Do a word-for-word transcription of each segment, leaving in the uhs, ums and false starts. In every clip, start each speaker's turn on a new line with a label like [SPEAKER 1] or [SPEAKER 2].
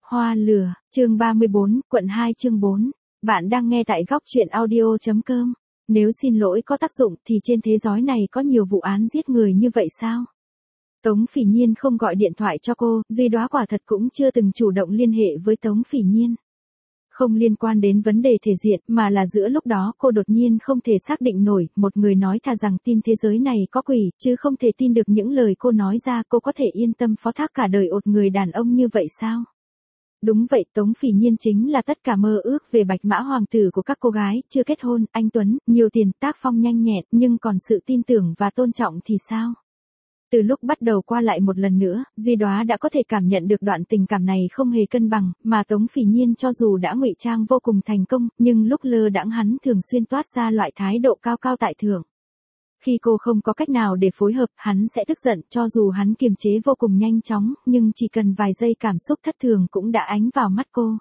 [SPEAKER 1] Hoa lửa, chương ba mươi bốn, quận hai chương bốn. Bạn đang nghe tại góc truyện audio.com. Nếu xin lỗi có tác dụng thì trên thế giới này có nhiều vụ án giết người như vậy sao? Tống Phỉ Nhiên không gọi điện thoại cho cô, Duy Đóa quả thật cũng chưa từng chủ động liên hệ với Tống Phỉ Nhiên. Không liên quan đến vấn đề thể diện mà là giữa lúc đó cô đột nhiên không thể xác định nổi, một người nói thà rằng tin thế giới này có quỷ, chứ không thể tin được những lời cô nói ra. Cô có thể yên tâm phó thác cả đời ột người đàn ông như vậy sao? Đúng vậy, Tống Phỉ Nhiên chính là tất cả mơ ước về bạch mã hoàng tử của các cô gái, chưa kết hôn, anh tuấn, nhiều tiền, tác phong nhanh nhẹn, nhưng còn sự tin tưởng và tôn trọng thì sao? Từ lúc bắt đầu qua lại một lần nữa, Duy Đóa đã có thể cảm nhận được đoạn tình cảm này không hề cân bằng, mà Tống Phỉ Nhiên cho dù đã ngụy trang vô cùng thành công, nhưng lúc lơ đãng hắn thường xuyên toát ra loại thái độ cao cao tại thượng. Khi cô không có cách nào để phối hợp, hắn sẽ tức giận, cho dù hắn kiềm chế vô cùng nhanh chóng, nhưng chỉ cần vài giây cảm xúc thất thường cũng đã ánh vào mắt cô.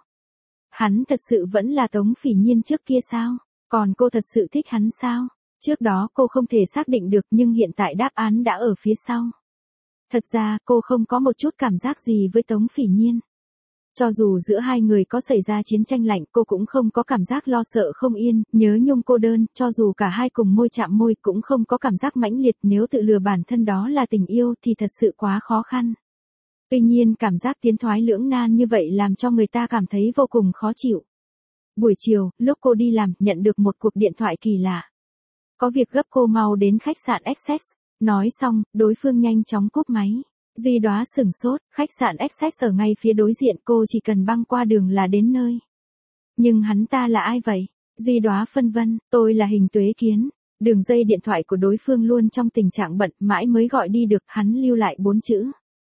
[SPEAKER 1] Hắn thật sự vẫn là Tống Phỉ Nhiên trước kia sao? Còn cô thật sự thích hắn sao? Trước đó cô không thể xác định được, nhưng hiện tại đáp án đã ở phía sau. Thật ra, cô không có một chút cảm giác gì với Tống Phỉ Nhiên. Cho dù giữa hai người có xảy ra chiến tranh lạnh, cô cũng không có cảm giác lo sợ không yên, nhớ nhung cô đơn, cho dù cả hai cùng môi chạm môi cũng không có cảm giác mãnh liệt. Nếu tự lừa bản thân đó là tình yêu thì thật sự quá khó khăn. Tuy nhiên cảm giác tiến thoái lưỡng nan như vậy làm cho người ta cảm thấy vô cùng khó chịu. Buổi chiều, lúc cô đi làm, nhận được một cuộc điện thoại kỳ lạ. Có việc gấp, cô mau đến khách sạn Access. Nói xong, đối phương nhanh chóng cúp máy. Duy Đóa sửng sốt, khách sạn Access ở ngay phía đối diện, cô chỉ cần băng qua đường là đến nơi. Nhưng hắn ta là ai vậy? Duy Đóa phân vân, tôi là Hình Tuế Kiến. Đường dây điện thoại của đối phương luôn trong tình trạng bận, mãi mới gọi đi được, hắn lưu lại bốn chữ.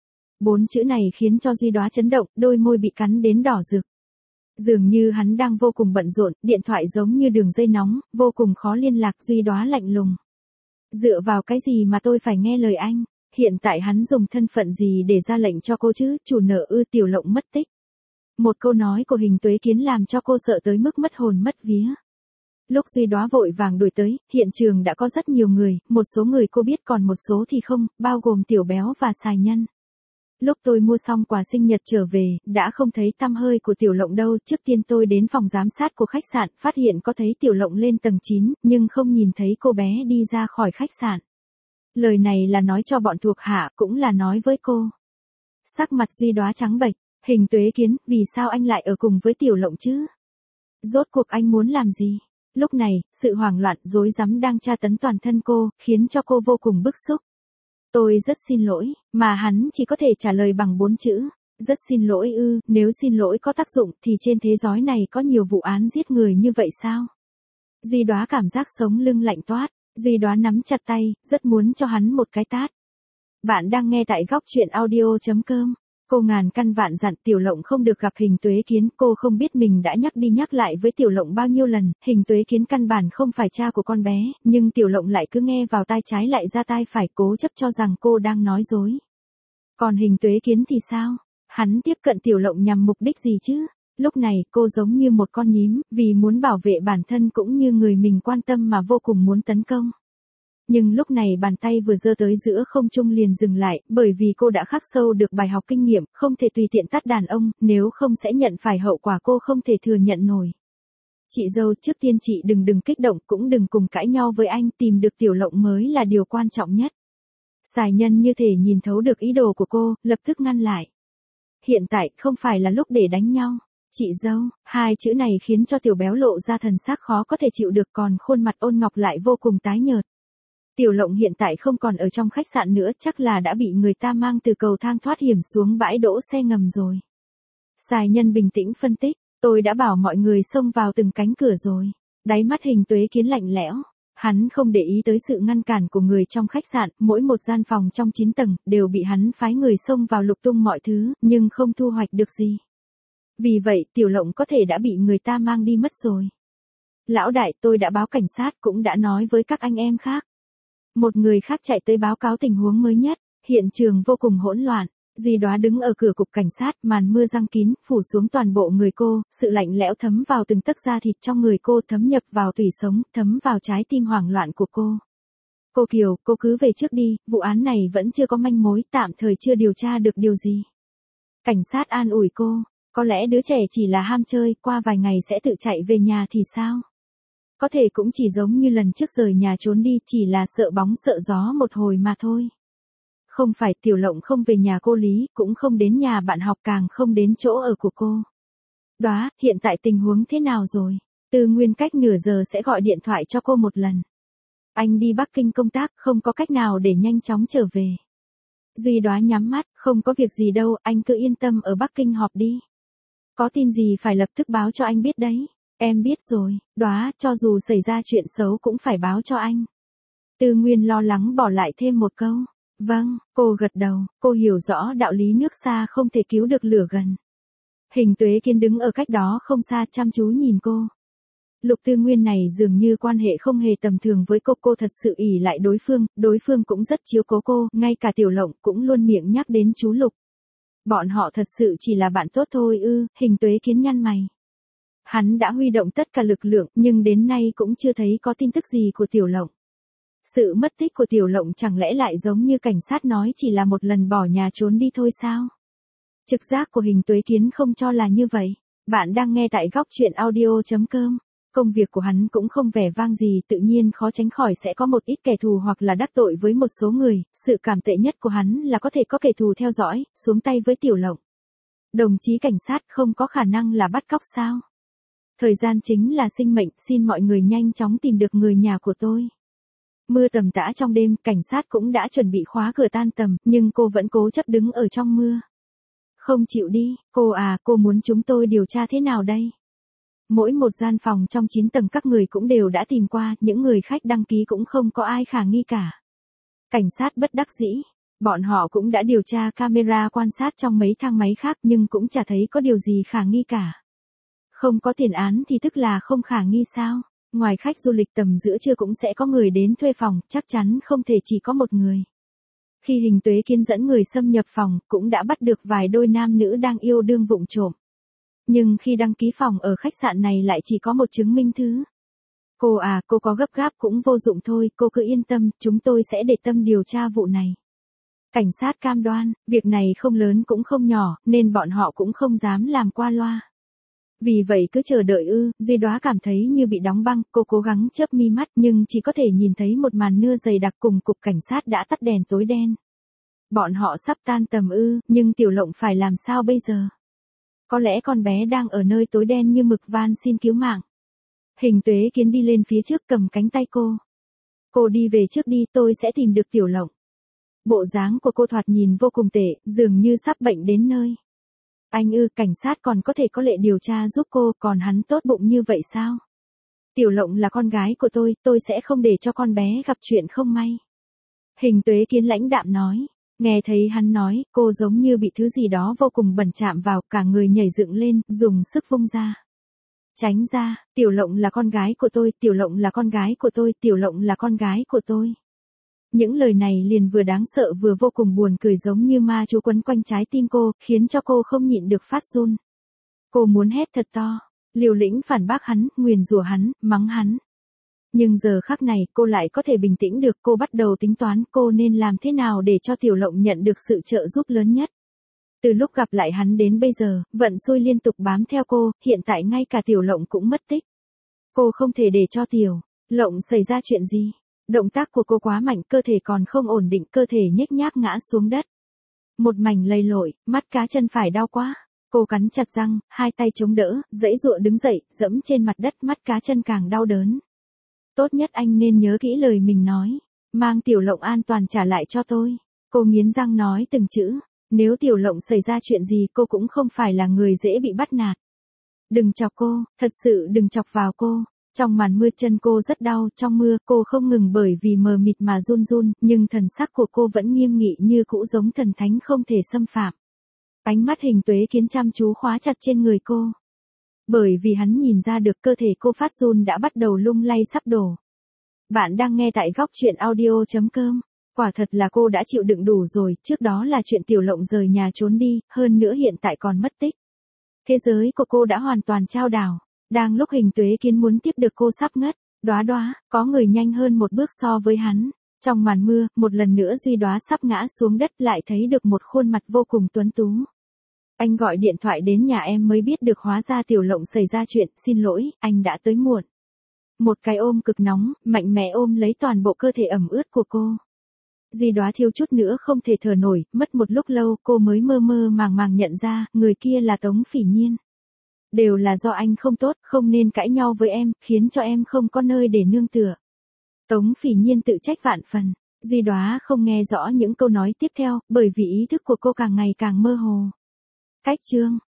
[SPEAKER 1] Bốn chữ này khiến cho Duy Đóa chấn động, đôi môi bị cắn đến đỏ rực. Dường như hắn đang vô cùng bận rộn, điện thoại giống như đường dây nóng, vô cùng khó liên lạc. Duy Đóa lạnh lùng. Dựa vào cái gì mà tôi phải nghe lời anh? Hiện tại hắn dùng thân phận gì để ra lệnh cho cô chứ? Chủ nợ ư? Tiểu Lộng mất tích. Một câu nói của Hình Tuế Kiến làm cho cô sợ tới mức mất hồn mất vía. Lúc Duy Đóa vội vàng đuổi tới, hiện trường đã có rất nhiều người, một số người cô biết còn một số thì không, bao gồm Tiểu Béo và Sài Nhân. Lúc tôi mua xong quà sinh nhật trở về, đã không thấy tăm hơi của Tiểu Lộng đâu. Trước tiên tôi đến phòng giám sát của khách sạn, phát hiện có thấy Tiểu Lộng lên tầng chín, nhưng không nhìn thấy cô bé đi ra khỏi khách sạn. Lời này là nói cho bọn thuộc hạ, cũng là nói với cô. Sắc mặt Duy Đóa trắng bệch. Hình Tuế Kiến, vì sao anh lại ở cùng với Tiểu Lộng chứ? Rốt cuộc anh muốn làm gì? Lúc này, sự hoảng loạn, rối rắm đang tra tấn toàn thân cô, khiến cho cô vô cùng bức xúc. Tôi rất xin lỗi, mà hắn chỉ có thể trả lời bằng bốn chữ. Rất xin lỗi ư? Nếu xin lỗi có tác dụng thì trên thế giới này có nhiều vụ án giết người như vậy sao? Duy Đóa cảm giác sống lưng lạnh toát. Duy Đóa nắm chặt tay, rất muốn cho hắn một cái tát. Bạn đang nghe tại góc truyện audio.com. Cô ngàn căn vạn dặn Tiểu Lộng không được gặp Hình Tuế Kiến. Cô không biết mình đã nhắc đi nhắc lại với Tiểu Lộng bao nhiêu lần. Hình Tuế Kiến căn bản không phải cha của con bé, nhưng Tiểu Lộng lại cứ nghe vào tai trái lại ra tai phải, cố chấp cho rằng cô đang nói dối. Còn Hình Tuế Kiến thì sao? Hắn tiếp cận Tiểu Lộng nhằm mục đích gì chứ? Lúc này, cô giống như một con nhím, vì muốn bảo vệ bản thân cũng như người mình quan tâm mà vô cùng muốn tấn công. Nhưng lúc này bàn tay vừa giơ tới giữa không trung liền dừng lại, bởi vì cô đã khắc sâu được bài học kinh nghiệm, không thể tùy tiện tát đàn ông, nếu không sẽ nhận phải hậu quả cô không thể thừa nhận nổi. Chị dâu, trước tiên chị đừng đừng kích động, cũng đừng cùng cãi nhau với anh, tìm được Tiểu Lộng mới là điều quan trọng nhất. Sài Nhân như thể nhìn thấu được ý đồ của cô, lập tức ngăn lại. Hiện tại không phải là lúc để đánh nhau. Chị dâu, hai chữ này khiến cho Tiểu Béo lộ ra thần sắc khó có thể chịu được, còn khuôn mặt Ôn Ngọc lại vô cùng tái nhợt. Tiểu Lộng hiện tại không còn ở trong khách sạn nữa, chắc là đã bị người ta mang từ cầu thang thoát hiểm xuống bãi đỗ xe ngầm rồi. Sài Nhân bình tĩnh phân tích, tôi đã bảo mọi người xông vào từng cánh cửa rồi. Đáy mắt Hình Tuế Kiến lạnh lẽo. Hắn không để ý tới sự ngăn cản của người trong khách sạn, mỗi một gian phòng trong chín tầng, đều bị hắn phái người xông vào lục tung mọi thứ, nhưng không thu hoạch được gì. Vì vậy, Tiểu Lộng có thể đã bị người ta mang đi mất rồi. Lão đại, tôi đã báo cảnh sát, cũng đã nói với các anh em khác. Một người khác chạy tới báo cáo tình huống mới nhất, hiện trường vô cùng hỗn loạn. Duy Đóa đứng ở cửa cục cảnh sát, màn mưa giăng kín, phủ xuống toàn bộ người cô, sự lạnh lẽo thấm vào từng tấc da thịt trong người cô, thấm nhập vào tủy sống, thấm vào trái tim hoảng loạn của cô. Cô Kiều, cô cứ về trước đi, vụ án này vẫn chưa có manh mối, tạm thời chưa điều tra được điều gì. Cảnh sát an ủi cô. Có lẽ đứa trẻ chỉ là ham chơi, qua vài ngày sẽ tự chạy về nhà thì sao? Có thể cũng chỉ giống như lần trước rời nhà trốn đi, chỉ là sợ bóng sợ gió một hồi mà thôi. Không phải, Tiểu Lộng không về nhà cô Lý, cũng không đến nhà bạn học, càng không đến chỗ ở của cô. Đóa, hiện tại tình huống thế nào rồi? Tư Nguyên cách nửa giờ sẽ gọi điện thoại cho cô một lần. Anh đi Bắc Kinh công tác, không có cách nào để nhanh chóng trở về. Duy Đóa nhắm mắt, không có việc gì đâu, anh cứ yên tâm ở Bắc Kinh họp đi. Có tin gì phải lập tức báo cho anh biết đấy. Em biết rồi, Đóa, cho dù xảy ra chuyện xấu cũng phải báo cho anh. Tư Nguyên lo lắng bỏ lại thêm một câu. Vâng, cô gật đầu, cô hiểu rõ đạo lý nước xa không thể cứu được lửa gần. Hình Tuế Kiên đứng ở cách đó không xa chăm chú nhìn cô. Lục Tư Nguyên này dường như quan hệ không hề tầm thường với cô, cô thật sự ỷ lại đối phương, đối phương cũng rất chiếu cố cô, ngay cả Tiểu Lộng cũng luôn miệng nhắc đến chú Lục. Bọn họ thật sự chỉ là bạn tốt thôi ư? Hình Tuế Kiến nhăn mày. Hắn đã huy động tất cả lực lượng, nhưng đến nay cũng chưa thấy có tin tức gì của Tiểu Lộng. Sự mất tích của Tiểu Lộng chẳng lẽ lại giống như cảnh sát nói chỉ là một lần bỏ nhà trốn đi thôi sao? Trực giác của Hình Tuế Kiến không cho là như vậy. Bạn đang nghe tại góc truyện audio chấm com. Công việc của hắn cũng không vẻ vang gì, tự nhiên khó tránh khỏi sẽ có một ít kẻ thù hoặc là đắc tội với một số người, sự cảm tệ nhất của hắn là có thể có kẻ thù theo dõi, xuống tay với Tiểu Lộng. Đồng chí cảnh sát không có khả năng là bắt cóc sao? Thời gian chính là sinh mệnh, xin mọi người nhanh chóng tìm được người nhà của tôi. Mưa tầm tã trong đêm, cảnh sát cũng đã chuẩn bị khóa cửa tan tầm, nhưng cô vẫn cố chấp đứng ở trong mưa. Không chịu đi, cô à, cô muốn chúng tôi điều tra thế nào đây? Mỗi một gian phòng trong chín tầng các người cũng đều đã tìm qua, những người khách đăng ký cũng không có ai khả nghi cả. Cảnh sát bất đắc dĩ, bọn họ cũng đã điều tra camera quan sát trong mấy thang máy khác nhưng cũng chả thấy có điều gì khả nghi cả. Không có tiền án thì tức là không khả nghi sao? Ngoài khách du lịch tầm giữa trưa cũng sẽ có người đến thuê phòng, chắc chắn không thể chỉ có một người. Khi Hình Tuế Kiên dẫn người xâm nhập phòng, cũng đã bắt được vài đôi nam nữ đang yêu đương vụng trộm. Nhưng khi đăng ký phòng ở khách sạn này lại chỉ có một chứng minh thư. Cô à, cô có gấp gáp cũng vô dụng thôi, cô cứ yên tâm, chúng tôi sẽ để tâm điều tra vụ này. Cảnh sát cam đoan, việc này không lớn cũng không nhỏ, nên bọn họ cũng không dám làm qua loa. Vì vậy cứ chờ đợi ư? Duy Đóa cảm thấy như bị đóng băng, cô cố gắng chớp mi mắt nhưng chỉ có thể nhìn thấy một màn mưa dày đặc cùng cục cảnh sát đã tắt đèn tối đen. Bọn họ sắp tan tầm ư, nhưng Tiểu Lộng phải làm sao bây giờ? Có lẽ con bé đang ở nơi tối đen như mực, van xin cứu mạng. Hình Tuế Kiến đi lên phía trước cầm cánh tay cô. Cô đi về trước đi, tôi sẽ tìm được Tiểu Lộng. Bộ dáng của cô thoạt nhìn vô cùng tệ, dường như sắp bệnh đến nơi. Anh ư, cảnh sát còn có thể có lệ điều tra giúp cô, còn hắn tốt bụng như vậy sao? Tiểu Lộng là con gái của tôi, tôi sẽ không để cho con bé gặp chuyện không may. Hình Tuế Kiến lãnh đạm nói. Nghe thấy hắn nói, cô giống như bị thứ gì đó vô cùng bẩn chạm vào, cả người nhảy dựng lên, dùng sức vung ra. Tránh ra, Tiểu Lộng là con gái của tôi, Tiểu Lộng là con gái của tôi, Tiểu Lộng là con gái của tôi. Những lời này liền vừa đáng sợ vừa vô cùng buồn cười, giống như ma chú quấn quanh trái tim cô, khiến cho cô không nhịn được phát run. Cô muốn hét thật to, liều lĩnh phản bác hắn, nguyền rủa hắn, mắng hắn. Nhưng giờ khắc này cô lại có thể bình tĩnh được, cô bắt đầu tính toán cô nên làm thế nào để cho Tiểu Lộng nhận được sự trợ giúp lớn nhất. Từ lúc gặp lại hắn đến bây giờ, vận xui liên tục bám theo cô, hiện tại ngay cả Tiểu Lộng cũng mất tích. Cô không thể để cho Tiểu Lộng xảy ra chuyện gì. Động tác của cô quá mạnh, cơ thể còn không ổn định, cơ thể nhếch nhác ngã xuống đất. Một mảnh lầy lội, mắt cá chân phải đau quá. Cô cắn chặt răng, hai tay chống đỡ, giãy giụa đứng dậy, dẫm trên mặt đất, mắt cá chân càng đau đớn. Tốt nhất anh nên nhớ kỹ lời mình nói. Mang Tiểu Lộng an toàn trả lại cho tôi. Cô nghiến răng nói từng chữ. Nếu Tiểu Lộng xảy ra chuyện gì cô cũng không phải là người dễ bị bắt nạt. Đừng chọc cô, thật sự đừng chọc vào cô. Trong màn mưa chân cô rất đau, trong mưa cô không ngừng bởi vì mờ mịt mà run run, nhưng thần sắc của cô vẫn nghiêm nghị như cũ, giống thần thánh không thể xâm phạm. Ánh mắt Hình Tuế Kiến chăm chú khóa chặt trên người cô. Bởi vì hắn nhìn ra được cơ thể cô phát run đã bắt đầu lung lay sắp đổ. Bạn đang nghe tại góc truyện audio chấm com. Quả thật là cô đã chịu đựng đủ rồi, trước đó là chuyện Tiểu Lộng rời nhà trốn đi, hơn nữa hiện tại còn mất tích. Thế giới của cô đã hoàn toàn chao đảo. Đang lúc Hình Tuế Kiến muốn tiếp được cô sắp ngất, Đóa Đóa, có người nhanh hơn một bước so với hắn. Trong màn mưa, một lần nữa Duy Đóa sắp ngã xuống đất, lại thấy được một khuôn mặt vô cùng tuấn tú. Anh gọi điện thoại đến nhà em mới biết được hóa ra Tiểu Lộng xảy ra chuyện, xin lỗi, anh đã tới muộn. Một cái ôm cực nóng, mạnh mẽ ôm lấy toàn bộ cơ thể ẩm ướt của cô. Duy Đóa thiếu chút nữa không thể thở nổi, mất một lúc lâu cô mới mơ mơ màng màng nhận ra, người kia là Tống Phỉ Nhiên. Đều là do anh không tốt, không nên cãi nhau với em, khiến cho em không có nơi để nương tựa. Tống Phỉ Nhiên tự trách vạn phần. Duy Đóa không nghe rõ những câu nói tiếp theo, bởi vì ý thức của cô càng ngày càng mơ hồ. Cách chương